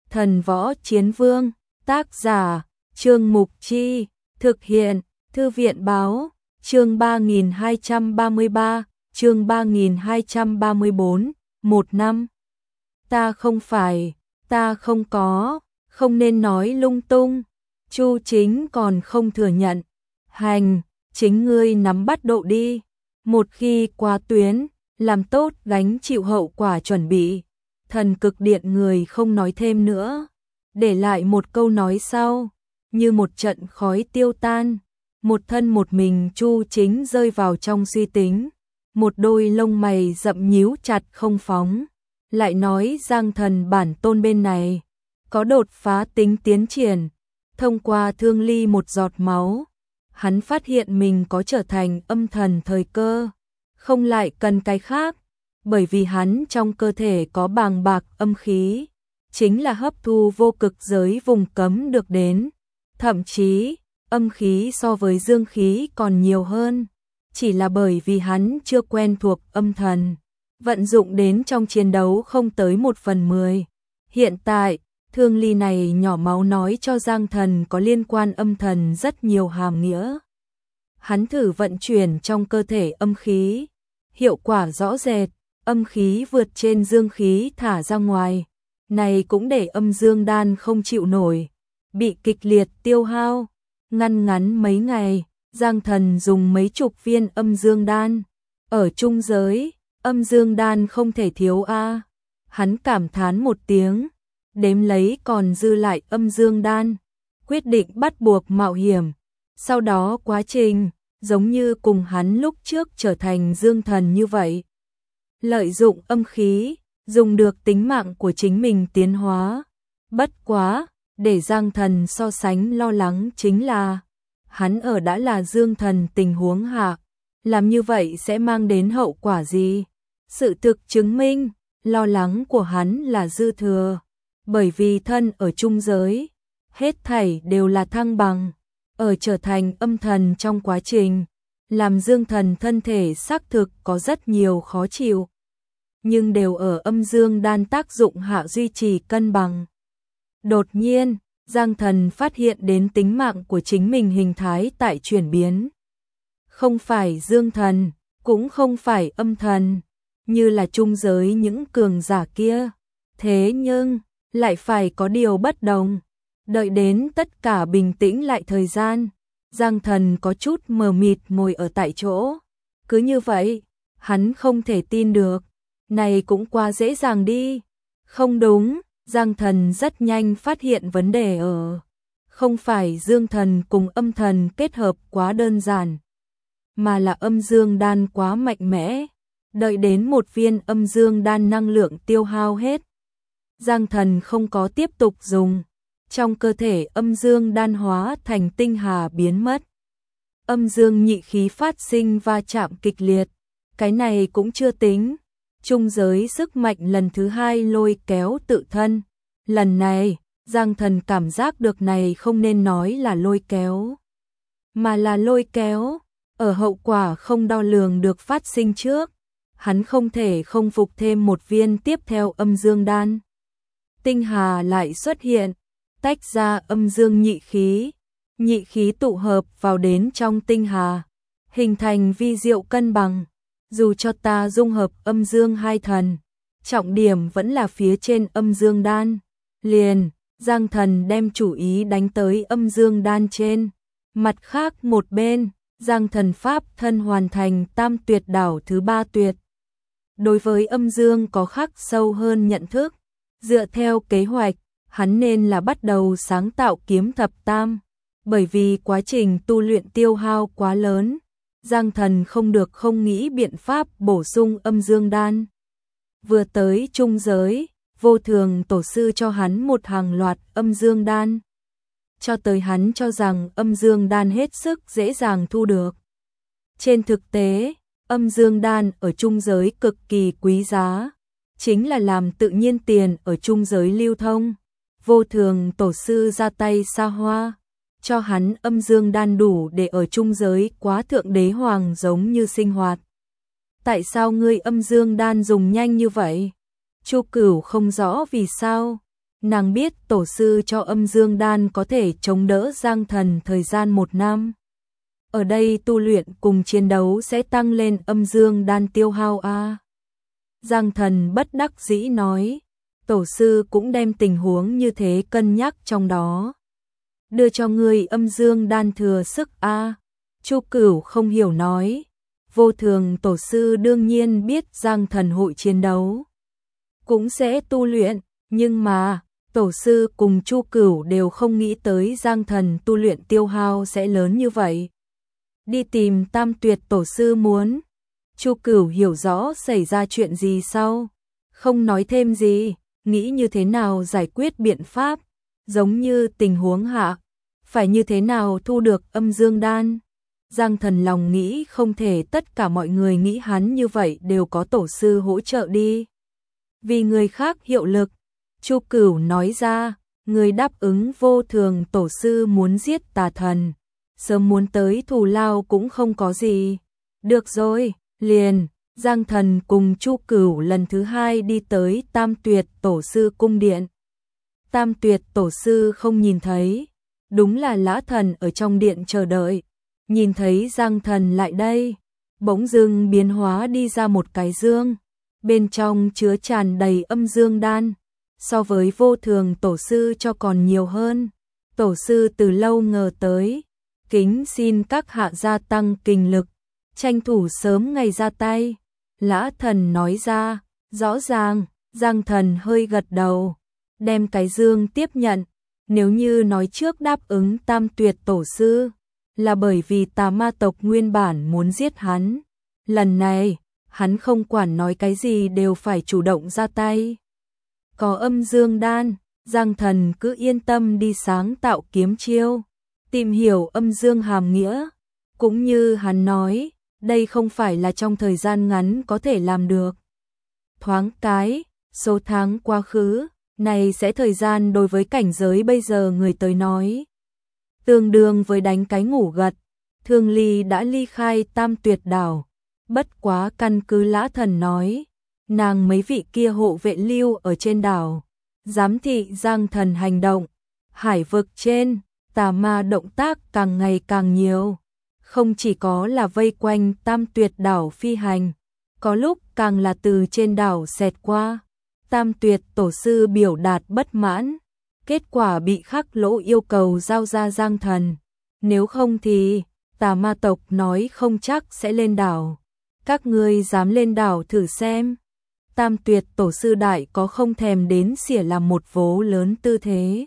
Thần Võ Chiến Vương, tác giả, Trương Mục Chi, thực hiện, Thư viện Báo, chương 3233, chương 3234, 1 năm. Ta không có, không nên nói lung tung. Chu Chính còn không thừa nhận. Hành, chính ngươi nắm bắt độ đi. Một khi qua tuyến, làm tốt gánh chịu hậu quả chuẩn bị. Thần Cực Điện người không nói thêm nữa, để lại một câu nói sau, như một trận khói tiêu tan. Một thân một mình Chu Chính rơi vào trong suy tính, một đôi lông mày rậm nhíu chặt không phóng. Lại nói Giang Thần bản tôn bên này có đột phá tính tiến triển, thông qua thương ly một giọt máu, hắn phát hiện mình có trở thành âm thần thời cơ, không lại cần cái khác, bởi vì hắn trong cơ thể có bàng bạc âm khí, chính là hấp thu vô cực giới vùng cấm được đến, thậm chí âm khí so với dương khí còn nhiều hơn, chỉ là bởi vì hắn chưa quen thuộc âm thần, vận dụng đến trong chiến đấu không tới 1/10. Hiện tại, thương ly này nhỏ máu nói cho Giang Thần có liên quan âm thần rất nhiều hàm nghĩa. Hắn thử vận chuyển trong cơ thể âm khí, hiệu quả rõ rệt, âm khí vượt trên dương khí thả ra ngoài, này cũng để âm dương đan không chịu nổi, bị kịch liệt tiêu hao. Ngăn ngắn mấy ngày, Giang Thần dùng mấy chục viên âm dương đan. Ở trung giới, âm dương đan không thể thiếu a. Hắn cảm thán một tiếng, đếm lấy còn dư lại âm dương đan, quyết định bắt buộc mạo hiểm. Sau đó quá trình, giống như cùng hắn lúc trước trở thành dương thần như vậy. Lợi dụng âm khí, dùng được tính mạng của chính mình tiến hóa. Bất quá, để Giang Thần so sánh lo lắng chính là, hắn ở đã là dương thần tình huống hạ, làm như vậy sẽ mang đến hậu quả gì? Sự thực chứng minh, lo lắng của hắn là dư thừa, bởi vì thân ở trung giới, hết thảy đều là thăng bằng, ở trở thành âm thần trong quá trình, làm dương thần thân thể xác thực có rất nhiều khó chịu, nhưng đều ở âm dương đan tác dụng hạ duy trì cân bằng. Đột nhiên, Giang Thần phát hiện đến tính mạng của chính mình hình thái tại chuyển biến. Không phải dương thần, cũng không phải âm thần, như là trung giới những cường giả kia. Thế nhưng, lại phải có điều bất đồng. Đợi đến tất cả bình tĩnh lại thời gian, Giang Thần có chút mờ mịt ngồi ở tại chỗ. Cứ như vậy, hắn không thể tin được. Này cũng quá dễ dàng đi. Không đúng. Giang Thần rất nhanh phát hiện vấn đề ở, không phải dương thần cùng âm thần kết hợp quá đơn giản, mà là âm dương đan quá mạnh mẽ, đợi đến một viên âm dương đan năng lượng tiêu hao hết. Giang Thần không có tiếp tục dùng, trong cơ thể âm dương đan hóa thành tinh hà biến mất. Âm dương nhị khí phát sinh va chạm kịch liệt, cái này cũng chưa tính. Trung giới sức mạnh lần thứ hai lôi kéo tự thân. Lần này, Giang Thần cảm giác được này không nên nói là lôi kéo, mà là lôi kéo. Ở hậu quả không đo lường được phát sinh trước, hắn không thể không phục thêm một viên tiếp theo âm dương đan. Tinh hà lại xuất hiện, tách ra âm dương nhị khí tụ hợp vào đến trong tinh hà, hình thành vi diệu cân bằng. Dù cho ta dung hợp âm dương hai thần, trọng điểm vẫn là phía trên âm dương đan. Liền, Giang Thần đem chủ ý đánh tới âm dương đan trên. Mặt khác một bên, Giang Thần pháp thân hoàn thành tam tuyệt đảo thứ 3 tuyệt. Đối với âm dương có khắc sâu hơn nhận thức. Dựa theo kế hoạch, hắn nên là bắt đầu sáng tạo kiếm thập tam. Bởi vì quá trình tu luyện tiêu hao quá lớn, Giang Thần không được không nghĩ biện pháp bổ sung âm dương đan. Vừa tới trung giới, Vô Thường tổ sư cho hắn một hàng loạt âm dương đan. Cho tới hắn cho rằng âm dương đan hết sức dễ dàng thu được. Trên thực tế, âm dương đan ở trung giới cực kỳ quý giá, chính là làm tự nhiên tiền ở trung giới lưu thông. Vô Thường tổ sư ra tay xa hoa, cho hắn âm dương đan đủ để ở trung giới quá thượng đế hoàng giống như sinh hoạt. Tại sao ngươi âm dương đan dùng nhanh như vậy? Chu Cửu không rõ vì sao, Nàng biết tổ sư cho âm dương đan có thể chống đỡ Giang Thần thời gian 1 năm. Ở đây tu luyện cùng chiến đấu sẽ tăng lên âm dương đan tiêu hao a. Giang Thần bất đắc dĩ nói, tổ sư cũng đem tình huống như thế cân nhắc trong đó. Đưa cho người âm dương đan thừa sức a. Chu Cửu không hiểu nói, Vô Thường tổ sư đương nhiên biết Giang Thần hội chiến đấu, cũng sẽ tu luyện, nhưng mà tổ sư cùng Chu Cửu đều không nghĩ tới Giang Thần tu luyện tiêu hao sẽ lớn như vậy. Đi tìm Tam Tuyệt tổ sư muốn. Chu Cửu hiểu rõ xảy ra chuyện gì sau, không nói thêm gì, nghĩ như thế nào giải quyết biện pháp, giống như tình huống hạ, phải như thế nào thu được âm dương đan. Giang Thần lòng nghĩ không thể tất cả mọi người nghĩ hắn như vậy đều có tổ sư hỗ trợ đi. Vì người khác hiệu lực, Chu Cửu nói ra, người đáp ứng Vô Thường tổ sư muốn giết tà thần, sớm muốn tới thù lao cũng không có gì. Được rồi, liền, Giang Thần cùng Chu Cửu lần thứ 2 đi tới Tam Tuyệt tổ sư cung điện. Tam Tuyệt tổ sư không nhìn thấy, đúng là Lã Thần ở trong điện chờ đợi, nhìn thấy Giang Thần lại đây, bỗng dưng biến hóa đi ra một cái dương, bên trong chứa tràn đầy âm dương đan, so với Vô Thường tổ sư cho còn nhiều hơn. Tổ sư từ lâu ngờ tới, kính xin các hạ gia tăng kinh lực, tranh thủ sớm ngày ra tay. Lã Thần nói ra, rõ ràng. Giang Thần hơi gật đầu, đem cái dương tiếp nhận. Nếu như nói trước đáp ứng Tam Tuyệt tổ sư là bởi vì tà ma tộc nguyên bản muốn giết hắn, lần này hắn không quản nói cái gì đều phải chủ động ra tay. Có âm dương đan, Giang Thần cứ yên tâm đi sáng tạo kiếm chiêu, tìm hiểu âm dương hàm nghĩa. Cũng như hắn nói, đây không phải là trong thời gian ngắn có thể làm được. Thoáng cái, số tháng quá khứ, này sẽ thời gian đối với cảnh giới bây giờ người tới nói, tương đương với đánh cái ngủ gật. Thương Ly đã ly khai Tam Tuyệt đảo, bất quá căn cứ Lã Thần nói, nàng mấy vị kia hộ vệ lưu ở trên đảo, giám thị Giang Thần hành động. Hải vực trên, tà ma động tác càng ngày càng nhiều, không chỉ có là vây quanh Tam Tuyệt đảo phi hành, có lúc càng là từ trên đảo xẹt qua. Tam Tuyệt tổ sư biểu đạt bất mãn, kết quả bị Khắc Lỗ yêu cầu giao ra Giang Thần, nếu không thì tà ma tộc nói không chắc sẽ lên đảo. Các ngươi dám lên đảo thử xem. Tam Tuyệt tổ sư đại có không thèm đến xỉa làm một vố lớn tư thế.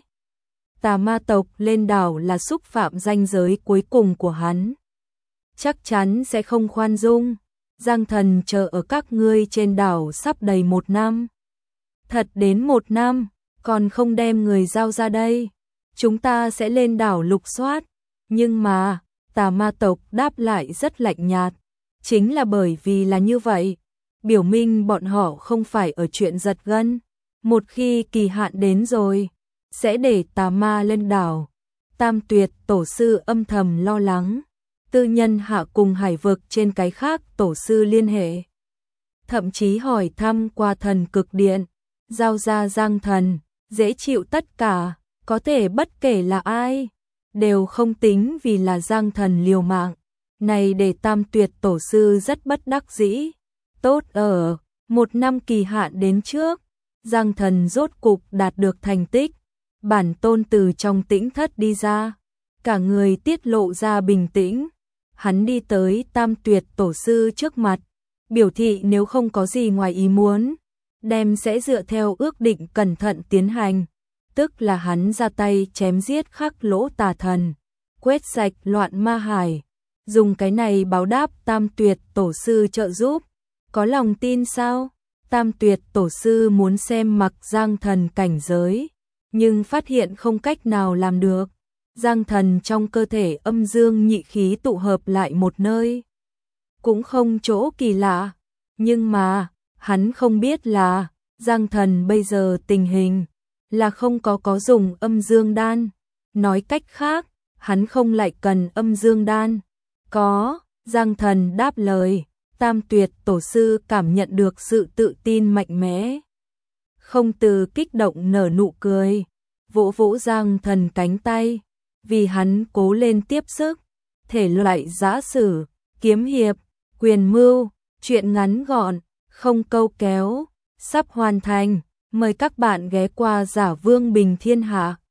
Tà ma tộc lên đảo là xúc phạm ranh giới cuối cùng của hắn, chắc chắn sẽ không khoan dung. Giang Thần chờ ở các ngươi trên đảo sắp đầy 1 năm. Thật đến 1 năm, còn không đem người giao ra đây, chúng ta sẽ lên đảo lục soát. Nhưng mà, tà ma tộc đáp lại rất lạnh nhạt, chính là bởi vì là như vậy, biểu minh bọn họ không phải ở chuyện giật gân. Một khi kỳ hạn đến rồi, sẽ để tà ma lên đảo. Tam Tuyệt tổ sư âm thầm lo lắng, tư nhân hạ cùng hải vực trên cái khác tổ sư liên hệ, thậm chí hỏi thăm qua thần cực điện, giao ra Giang Thần, dễ chịu tất cả, có thể bất kể là ai, đều không tính vì là Giang Thần liều mạng. Này để Tam Tuyệt tổ sư rất bất đắc dĩ. Tốt ở, 1 năm kỳ hạn đến trước, Giang Thần rốt cục đạt được thành tích. Bản tôn từ trong tĩnh thất đi ra, cả người tiết lộ ra bình tĩnh. Hắn đi tới Tam Tuyệt tổ sư trước mặt, biểu thị nếu không có gì ngoài ý muốn, đem sẽ dựa theo ước định cẩn thận tiến hành, tức là hắn ra tay chém giết Khắc Lỗ tà thần, quét sạch loạn ma hải, dùng cái này báo đáp Tam Tuyệt tổ sư trợ giúp. Có lòng tin sao? Tam Tuyệt tổ sư muốn xem mặc Giang Thần cảnh giới, nhưng phát hiện không cách nào làm được. Giang Thần trong cơ thể âm dương nhị khí tụ hợp lại một nơi, cũng không chỗ kỳ lạ, nhưng mà hắn không biết là Giang Thần bây giờ tình hình là không có dùng âm dương đan. Nói cách khác, hắn không lại cần âm dương đan. Có, Giang Thần đáp lời. Tam Tuyệt tổ sư cảm nhận được sự tự tin mạnh mẽ. Không Từ kích động nở nụ cười, vỗ vỗ Giang Thần cánh tay, vì hắn cố lên tiếp sức. Thể loại giã sử, kiếm hiệp, quyền mưu, truyện ngắn gọn, không câu kéo, sắp hoàn thành. Mời các bạn ghé qua Giả Vương Bình Thiên Hạ.